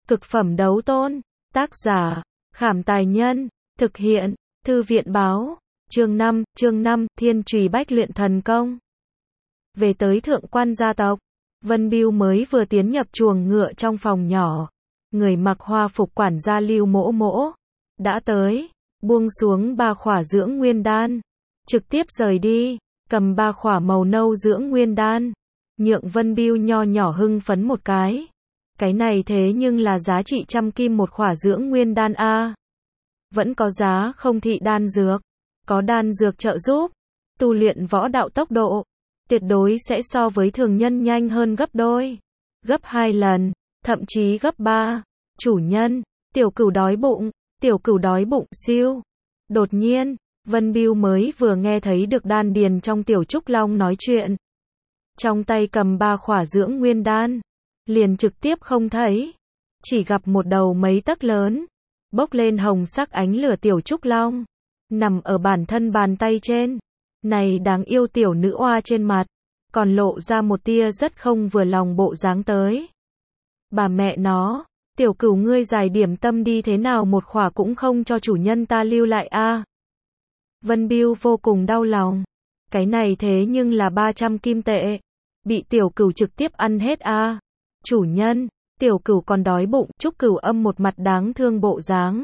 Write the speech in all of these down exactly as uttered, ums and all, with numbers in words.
Cực phẩm đấu tôn. Tác giả, Khảm Tài Nhân. Thực hiện, Thư viện Báo. Chương năm, chương năm, Thiên Chùy Bách Luyện Thần Công. Về tới thượng quan gia tộc, Vân Bưu mới vừa tiến nhập chuồng ngựa trong phòng nhỏ. Người mặc hoa phục quản gia Lưu Mỗ Mỗ đã tới, buông xuống ba khỏa dưỡng nguyên đan, trực tiếp rời đi, cầm ba khỏa màu nâu dưỡng nguyên đan, nhượng Vân Bưu nho nhỏ hưng phấn một cái. Cái này thế nhưng là giá trị trăm kim một khỏa dưỡng nguyên đan a. Vẫn có giá không thị đan dược, có đan dược trợ giúp, tu luyện võ đạo tốc độ, tuyệt đối sẽ so với thường nhân nhanh hơn gấp đôi, gấp hai lần, thậm chí gấp ba. Chủ nhân, tiểu cửu đói bụng, tiểu cửu đói bụng, siêu. Đột nhiên, Vân Bưu mới vừa nghe thấy được đan điền trong tiểu trúc long nói chuyện. Trong tay cầm ba khỏa dưỡng nguyên đan, liền trực tiếp không thấy, chỉ gặp một đầu mấy tấc lớn, bốc lên hồng sắc ánh lửa tiểu trúc long, nằm ở bản thân bàn tay trên. Này đáng yêu tiểu nữ oa trên mặt, còn lộ ra một tia rất không vừa lòng bộ dáng tới. Bà mẹ nó, tiểu cửu ngươi giải điểm tâm đi, thế nào một khỏa cũng không cho chủ nhân ta lưu lại a. Vân Bưu vô cùng đau lòng, cái này thế nhưng là ba trăm kim tệ, bị tiểu cửu trực tiếp ăn hết a. Chủ nhân, tiểu cửu còn đói bụng, Trúc Cửu Âm một mặt đáng thương bộ dáng,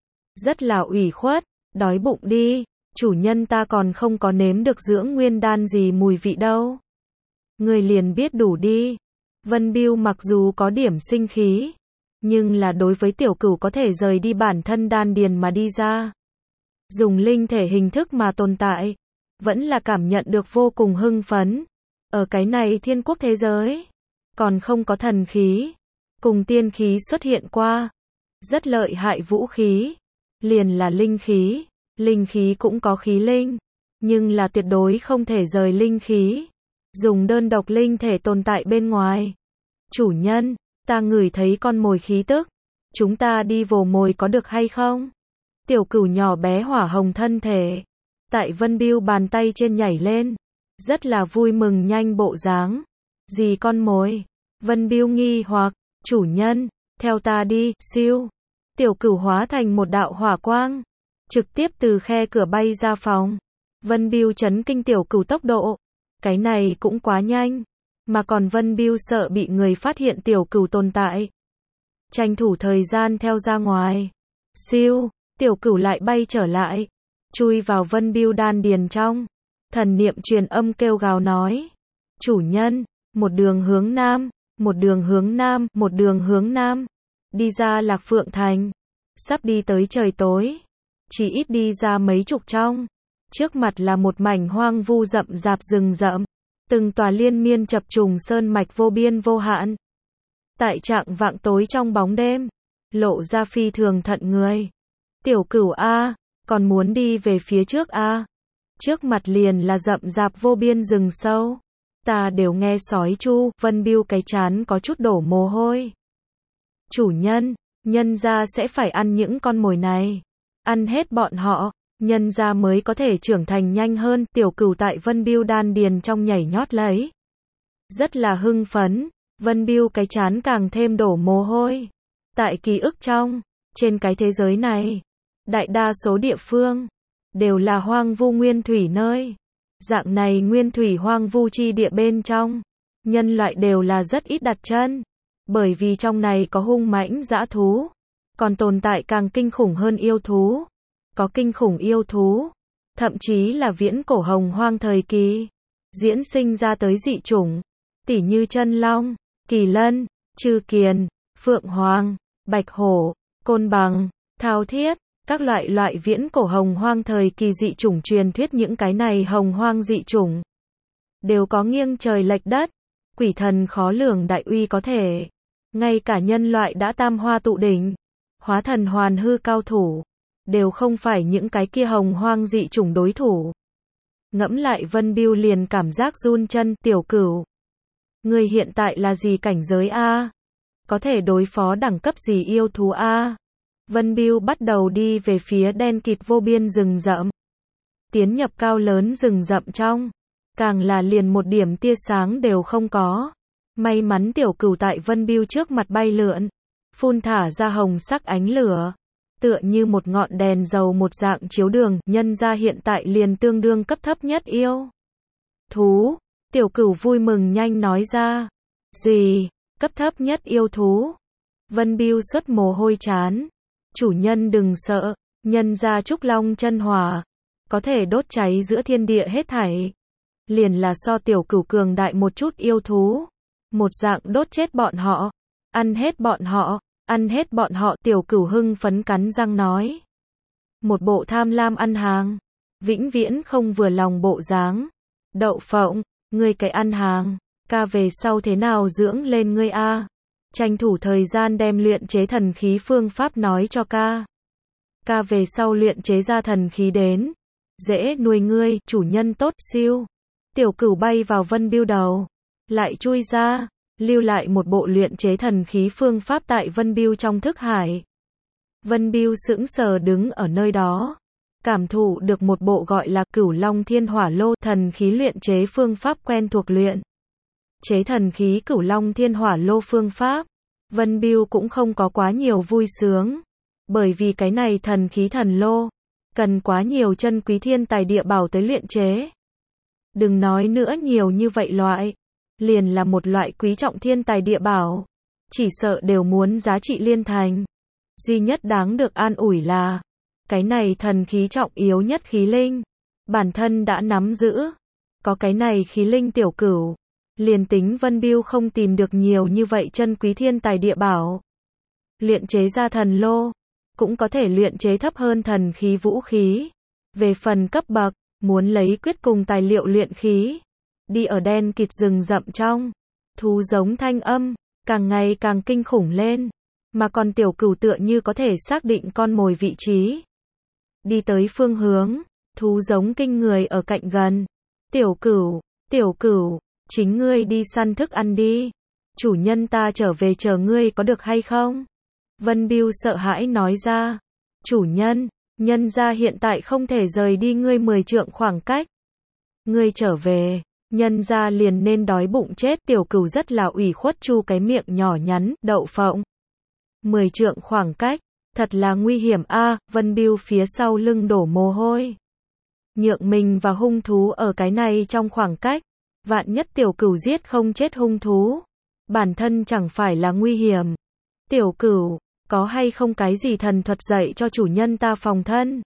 rất là ủy khuất, đói bụng đi, chủ nhân ta còn không có nếm được dưỡng nguyên đan gì mùi vị đâu. Người liền biết đủ đi. Vân Bưu mặc dù có điểm sinh khí, nhưng là đối với tiểu cửu có thể rời đi bản thân đan điền mà đi ra, dùng linh thể hình thức mà tồn tại, vẫn là cảm nhận được vô cùng hưng phấn. Ở cái này thiên quốc thế giới, còn không có thần khí, cùng tiên khí xuất hiện qua. Rất lợi hại vũ khí, liền là linh khí, linh khí cũng có khí linh, nhưng là tuyệt đối không thể rời linh khí, dùng đơn độc linh thể tồn tại bên ngoài. Chủ nhân, ta ngửi thấy con mồi khí tức, chúng ta đi vồ mồi có được hay không? Tiểu cửu nhỏ bé hỏa hồng thân thể, tại Vân Bưu bàn tay trên nhảy lên, rất là vui mừng nhanh bộ dáng. Gì con mồi? Vân Bưu nghi hoặc, chủ nhân, theo ta đi, siêu. Tiểu cửu hóa thành một đạo hỏa quang, trực tiếp từ khe cửa bay ra phòng. Vân Bưu chấn kinh tiểu cửu tốc độ, cái này cũng quá nhanh, mà còn Vân Bưu sợ bị người phát hiện tiểu cửu tồn tại, tranh thủ thời gian theo ra ngoài. Siêu, tiểu cửu lại bay trở lại, chui vào Vân Bưu đan điền trong. Thần niệm truyền âm kêu gào nói, chủ nhân, một đường hướng nam, một đường hướng nam, một đường hướng nam, đi ra Lạc Phượng Thành, sắp đi tới trời tối, chỉ ít đi ra mấy chục trong, trước mặt là một mảnh hoang vu rậm rạp rừng rậm, từng tòa liên miên chập trùng sơn mạch vô biên vô hạn. Tại trạng vạng tối trong bóng đêm, lộ ra phi thường thận người. Tiểu cửu a, còn muốn đi về phía trước a. Trước mặt liền là rậm rạp vô biên rừng sâu. Ta đều nghe sói chu, Vân Bưu cái chán có chút đổ mồ hôi. Chủ nhân, nhân gia sẽ phải ăn những con mồi này, ăn hết bọn họ, nhân gia mới có thể trưởng thành nhanh hơn. Tiểu cửu tại Vân Bưu đan điền trong nhảy nhót lấy, rất là hưng phấn. Vân Bưu cái chán càng thêm đổ mồ hôi. Tại ký ức trong, trên cái thế giới này, đại đa số địa phương đều là hoang vu nguyên thủy nơi. Dạng này nguyên thủy hoang vu chi địa bên trong, nhân loại đều là rất ít đặt chân, bởi vì trong này có hung mãnh dã thú, còn tồn tại càng kinh khủng hơn yêu thú. Có kinh khủng yêu thú, thậm chí là viễn cổ hồng hoang thời kỳ diễn sinh ra tới dị chủng, tỉ như chân long, kỳ lân, trư kiền, phượng hoàng, bạch hổ, côn bằng, thao thiết, các loại loại viễn cổ hồng hoang thời kỳ dị chủng truyền thuyết. Những cái này hồng hoang dị chủng đều có nghiêng trời lệch đất, quỷ thần khó lường đại uy có thể, ngay cả nhân loại đã tam hoa tụ đỉnh, hóa thần hoàn hư cao thủ, đều không phải những cái kia hồng hoang dị chủng đối thủ. Ngẫm lại Vân Bưu liền cảm giác run chân. Tiểu cửu, người hiện tại là gì cảnh giới a? Có thể đối phó đẳng cấp gì yêu thú a? Vân Bưu bắt đầu đi về phía đen kịt vô biên rừng rậm. Tiến nhập cao lớn rừng rậm trong, càng là liền một điểm tia sáng đều không có. May mắn tiểu cửu tại Vân Bưu trước mặt bay lượn, phun thả ra hồng sắc ánh lửa, tựa như một ngọn đèn dầu một dạng chiếu đường, nhân ra hiện tại liền tương đương cấp thấp nhất yêu thú. Tiểu Cửu vui mừng nhanh nói ra. Gì? Cấp thấp nhất yêu thú? Vân Bưu xuất mồ hôi chán. Chủ nhân đừng sợ, nhân ra Trúc Long chân hỏa, có thể đốt cháy giữa thiên địa hết thảy. Liền là so Tiểu Cửu cường đại một chút yêu thú. Một dạng đốt chết bọn họ, ăn hết bọn họ, ăn hết bọn họ. Tiểu Cửu hưng phấn cắn răng nói. Một bộ tham lam ăn hàng, vĩnh viễn không vừa lòng bộ dáng. Đậu phộng, ngươi cái ăn hàng, ca về sau thế nào dưỡng lên ngươi a? Tranh thủ thời gian đem luyện chế thần khí phương pháp nói cho ca. Ca về sau luyện chế ra thần khí đến, dễ nuôi ngươi, chủ nhân tốt siêu. Tiểu Cửu bay vào Vân Bưu đầu, lại chui ra, lưu lại một bộ luyện chế thần khí phương pháp tại Vân Bưu trong thức hải. Vân Bưu sững sờ đứng ở nơi đó, cảm thụ được một bộ gọi là Cửu Long Thiên Hỏa Lô thần khí luyện chế phương pháp quen thuộc luyện chế thần khí Cửu Long Thiên Hỏa Lô phương pháp. Vân Bưu cũng không có quá nhiều vui sướng, bởi vì cái này thần khí thần lô cần quá nhiều chân quý thiên tài địa bảo tới luyện chế. Đừng nói nữa nhiều như vậy loại, liền là một loại quý trọng thiên tài địa bảo, chỉ sợ đều muốn giá trị liên thành. Duy nhất đáng được an ủi là, cái này thần khí trọng yếu nhất khí linh, bản thân đã nắm giữ. Có cái này khí linh Tiểu Cửu, liền tính Vân Bưu không tìm được nhiều như vậy chân quý thiên tài địa bảo, luyện chế ra thần lô, cũng có thể luyện chế thấp hơn thần khí vũ khí. Về phần cấp bậc, muốn lấy quyết cùng tài liệu luyện khí, đi ở đen kịt rừng rậm trong, thú giống thanh âm, càng ngày càng kinh khủng lên, mà còn Tiểu Cửu tựa như có thể xác định con mồi vị trí. Đi tới phương hướng, thú giống kinh người ở cạnh gần. Tiểu Cửu, Tiểu Cửu, chính ngươi đi săn thức ăn đi. Chủ nhân ta trở về chờ ngươi có được hay không? Vân Bưu sợ hãi nói ra. Chủ nhân, nhân gia hiện tại không thể rời đi ngươi mười trượng khoảng cách. Ngươi trở về, nhân gia liền nên đói bụng chết. Tiểu Cửu rất là ủy khuất chu cái miệng nhỏ nhắn, đậu phộng. Mười trượng khoảng cách, thật là nguy hiểm a. À, Vân Bưu phía sau lưng đổ mồ hôi. Nhượng mình và hung thú ở cái này trong khoảng cách, vạn nhất Tiểu Cửu giết không chết hung thú, bản thân chẳng phải là nguy hiểm. Tiểu Cửu, có hay không cái gì thần thuật dạy cho chủ nhân ta phòng thân?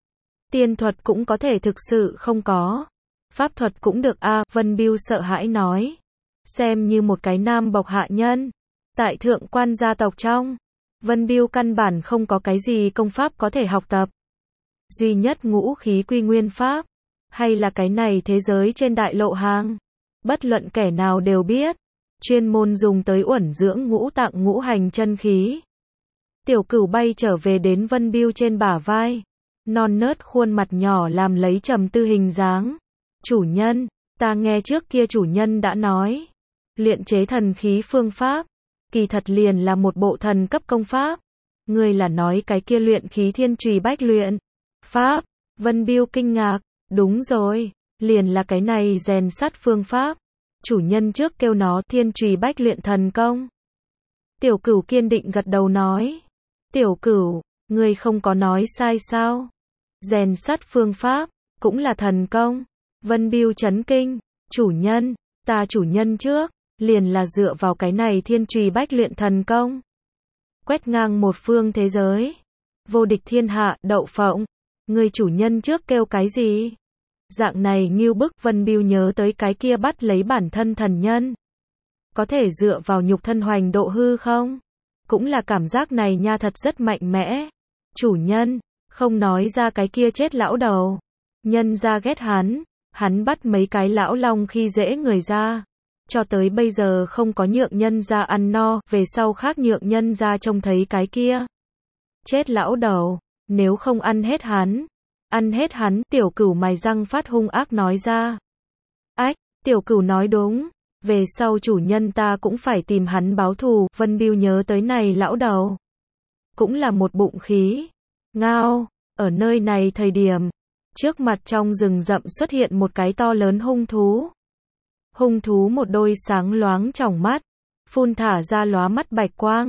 Tiên thuật cũng có thể thực sự không có. Pháp thuật cũng được a. À, Vân Bưu sợ hãi nói. Xem như một cái nam bộc hạ nhân, tại thượng quan gia tộc trong, Vân Bưu căn bản không có cái gì công pháp có thể học tập. Duy nhất ngũ khí quy nguyên pháp, hay là cái này thế giới trên đại lộ hàng, bất luận kẻ nào đều biết, chuyên môn dùng tới uẩn dưỡng ngũ tạng ngũ hành chân khí. Tiểu Cửu bay trở về đến Vân Bưu trên bả vai, non nớt khuôn mặt nhỏ làm lấy trầm tư hình dáng. Chủ nhân, ta nghe trước kia chủ nhân đã nói, luyện chế thần khí phương pháp, kỳ thật liền là một bộ thần cấp công pháp. Ngươi là nói cái kia luyện khí thiên trùy bách luyện pháp? Vân Bưu kinh ngạc. Đúng rồi, liền là cái này rèn sắt phương pháp. Chủ nhân trước kêu nó thiên trùy bách luyện thần công. Tiểu Cửu kiên định gật đầu nói. Tiểu Cửu, ngươi không có nói sai sao? Rèn sắt phương pháp, cũng là thần công. Vân Bưu chấn kinh. Chủ nhân, ta chủ nhân trước, liền là dựa vào cái này thiên trùy bách luyện thần công, quét ngang một phương thế giới, vô địch thiên hạ. Đậu phộng, người chủ nhân trước kêu cái gì? Dạng này ngưu bức. Vân Bưu nhớ tới cái kia bắt lấy bản thân thần nhân, có thể dựa vào nhục thân hoành độ hư không? Cũng là cảm giác này nha, thật rất mạnh mẽ. Chủ nhân, không nói ra cái kia chết lão đầu, nhân ra ghét hắn, hắn bắt mấy cái lão long khi dễ người ra, cho tới bây giờ không có nhượng nhân ra ăn no, về sau khác nhượng nhân ra trông thấy cái kia chết lão đầu, nếu không ăn hết hắn, ăn hết hắn. Tiểu Cửu mày răng phát hung ác nói ra. Ách, Tiểu Cửu nói đúng, về sau chủ nhân ta cũng phải tìm hắn báo thù. Vân Bưu nhớ tới này lão đầu, cũng là một bụng khí. Ngao, ở nơi này thời điểm, trước mặt trong rừng rậm xuất hiện một cái to lớn hung thú. Hung thú một đôi sáng loáng tròng mắt, phun thả ra lóa mắt bạch quang,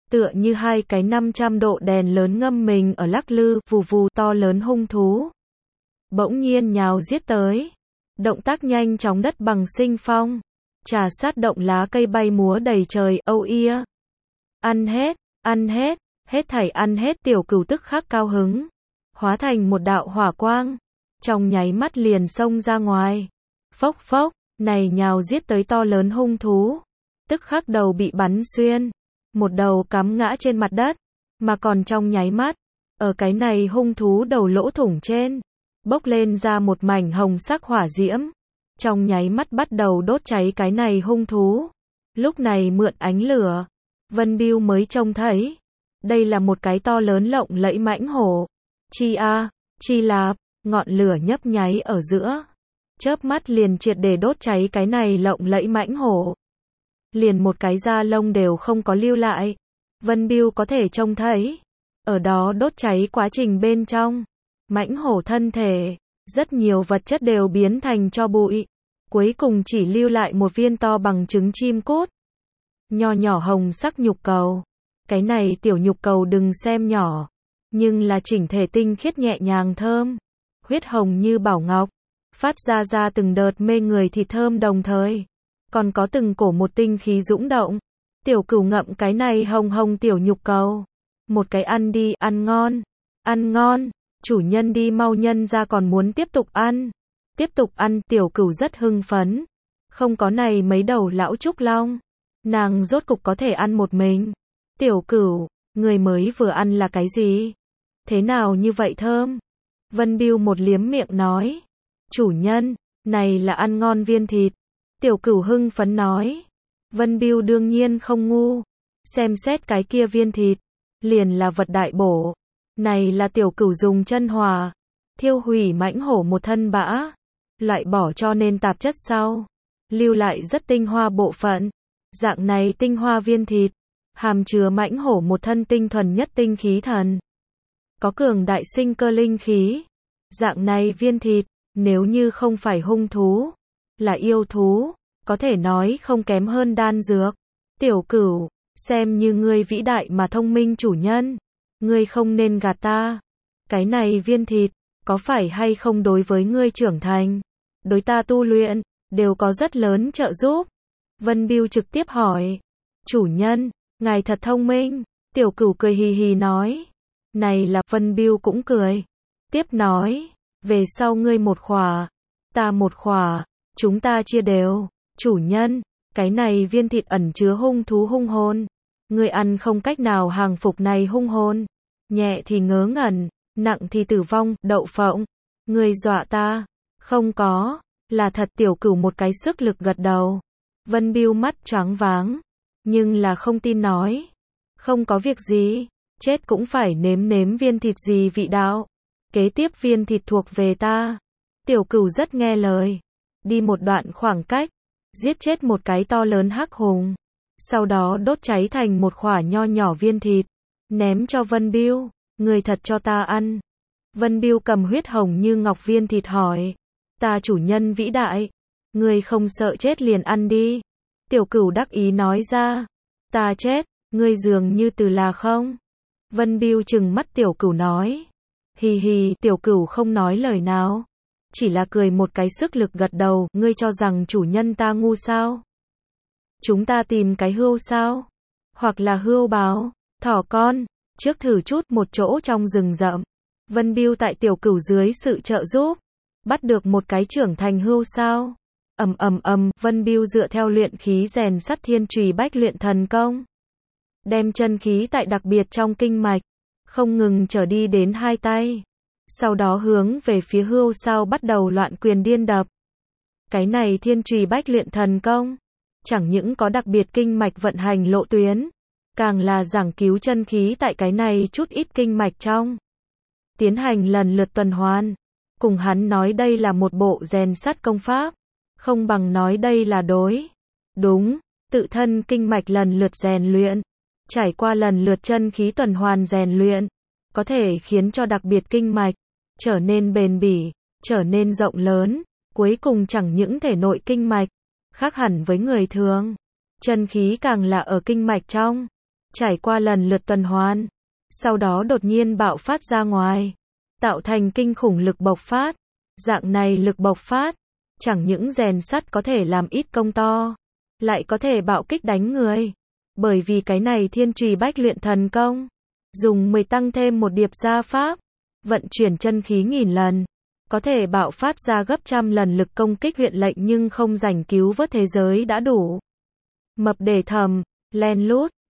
tựa như hai cái năm trăm độ đèn lớn ngâm mình ở lắc lư, vù vù to lớn hung thú. Bỗng nhiên nhào giết tới. Động tác nhanh chóng đất bằng sinh phong. Trà sát động lá cây bay múa đầy trời, âu ia. Ăn hết, ăn hết, hết thảy ăn hết tiểu cửu tức khắc cao hứng. Hóa thành một đạo hỏa quang. Trong nháy mắt liền xông ra ngoài. Phốc phốc, này nhào giết tới to lớn hung thú. Tức khắc đầu bị bắn xuyên. Một đầu cắm ngã trên mặt đất. Mà còn trong nháy mắt, ở cái này hung thú đầu lỗ thủng trên, bốc lên ra một mảnh hồng sắc hỏa diễm. Trong nháy mắt bắt đầu đốt cháy cái này hung thú. Lúc này mượn ánh lửa, Vân Bưu mới trông thấy. Đây là một cái to lớn lộng lẫy mãnh hổ. Chi a, chi lạp, ngọn lửa nhấp nháy ở giữa. Chớp mắt liền triệt để đốt cháy cái này lộng lẫy mãnh hổ. Liền một cái da lông đều không có lưu lại. Vân Bưu có thể trông thấy. Ở đó đốt cháy quá trình bên trong. Mãnh hổ thân thể, rất nhiều vật chất đều biến thành tro bụi. Cuối cùng chỉ lưu lại một viên to bằng trứng chim cút. Nho nhỏ hồng sắc nhục cầu. Cái này tiểu nhục cầu đừng xem nhỏ. Nhưng là chỉnh thể tinh khiết nhẹ nhàng thơm. Huyết hồng như bảo ngọc. Phát ra ra từng đợt mê người thịt thơm đồng thời. Còn có từng cổ một tinh khí dũng động. Tiểu cửu ngậm cái này hồng hồng tiểu nhục cầu. Một cái ăn đi, ăn ngon. Ăn ngon. Chủ nhân đi mau, nhân ra còn muốn tiếp tục ăn. Tiếp tục ăn, tiểu cửu rất hưng phấn. Không có này mấy đầu lão trúc long. Nàng rốt cục có thể ăn một mình. Tiểu cửu, người mới vừa ăn là cái gì? Thế nào như vậy thơm? Vân Bưu một liếm miệng nói. Chủ nhân, này là ăn ngon viên thịt. Tiểu cửu hưng phấn nói. Vân Bưu đương nhiên không ngu. Xem xét cái kia viên thịt. Liền là vật đại bổ. Này là tiểu cửu dùng chân hòa. Thiêu hủy mãnh hổ một thân bã. Loại bỏ cho nên tạp chất sau. Lưu lại rất tinh hoa bộ phận. Dạng này tinh hoa viên thịt. Hàm chứa mãnh hổ một thân tinh thuần nhất tinh khí thần. Có cường đại sinh cơ linh khí. Dạng này viên thịt. Nếu như không phải hung thú. Là yêu thú. Có thể nói không kém hơn đan dược. Tiểu cửu. Xem như ngươi vĩ đại mà thông minh chủ nhân. Ngươi không nên gạt ta. Cái này viên thịt. Có phải hay không đối với ngươi trưởng thành. Đối ta tu luyện. Đều có rất lớn trợ giúp. Vân Bưu trực tiếp hỏi. Chủ nhân. Ngài thật thông minh. Tiểu cửu cười hì hì nói. Này là Vân Bưu cũng cười. Tiếp nói. Về sau ngươi một khỏa. Ta một khỏa. Chúng ta chia đều. Chủ nhân. Cái này viên thịt ẩn chứa hung thú hung hồn. Ngươi ăn không cách nào hàng phục này hung hồn. Nhẹ thì ngớ ngẩn. Nặng thì tử vong. Đậu phộng. Ngươi dọa ta. Không có. Là thật. Tiểu cửu một cái sức lực gật đầu. Vân Bưu mắt choáng váng. Nhưng là không tin nói. Không có việc gì. Chết cũng phải nếm nếm viên thịt gì vị đạo. Kế tiếp viên thịt thuộc về ta. Tiểu cửu rất nghe lời. Đi một đoạn khoảng cách. Giết chết một cái to lớn hắc hùng. Sau đó đốt cháy thành một khỏa nho nhỏ viên thịt. Ném cho Vân Bưu. Người thật cho ta ăn. Vân Bưu cầm huyết hồng như ngọc viên thịt hỏi. Ta chủ nhân vĩ đại. Người không sợ chết liền ăn đi. Tiểu cửu đắc ý nói ra. Ta chết. Ngươi dường như từ là không. Vân Bưu trừng mắt tiểu cửu nói. Hì hì, tiểu cửu không nói lời nào. Chỉ là cười một cái sức lực gật đầu. Ngươi cho rằng chủ nhân ta ngu sao? Chúng ta tìm cái hươu sao? Hoặc là hươu báo, thỏ con. Trước thử chút một chỗ trong rừng rậm. Vân Bưu tại tiểu cửu dưới sự trợ giúp. Bắt được một cái trưởng thành hươu sao? Ầm ầm ầm, Vân Bưu dựa theo luyện khí rèn sắt thiên chùy bách luyện thần công. Đem chân khí tại đặc biệt trong kinh mạch. Không ngừng trở đi đến hai tay. Sau đó hướng về phía hươu sao bắt đầu loạn quyền điên đập. Cái này thiên chùy bách luyện thần công. Chẳng những có đặc biệt kinh mạch vận hành lộ tuyến. Càng là giảng cứu chân khí tại cái này chút ít kinh mạch trong. Tiến hành lần lượt tuần hoàn. Cùng hắn nói đây là một bộ rèn sắt công pháp. Không bằng nói đây là đối. Đúng, tự thân kinh mạch lần lượt rèn luyện. Trải qua lần lượt chân khí tuần hoàn rèn luyện. Có thể khiến cho đặc biệt kinh mạch. Trở nên bền bỉ. Trở nên rộng lớn. Cuối cùng chẳng những thể nội kinh mạch. Khác hẳn với người thường. Chân khí càng là ở kinh mạch trong. trải qua lần lượt tuần hoàn, sau đó đột nhiên bạo phát ra ngoài, tạo thành kinh khủng lực bộc phát. Dạng này lực bộc phát, chẳng những rèn sắt có thể làm ít công to, lại có thể bạo kích đánh người. Bởi vì cái này Thiên Trùy Bách Luyện Thần Công, dùng mười tăng thêm một điệp gia pháp, vận chuyển chân khí nghìn lần, có thể bạo phát ra gấp trăm lần lực công kích huyện lệnh nhưng không rảnh cứu vớt thế giới đã đủ. Mập để thầm, len lút,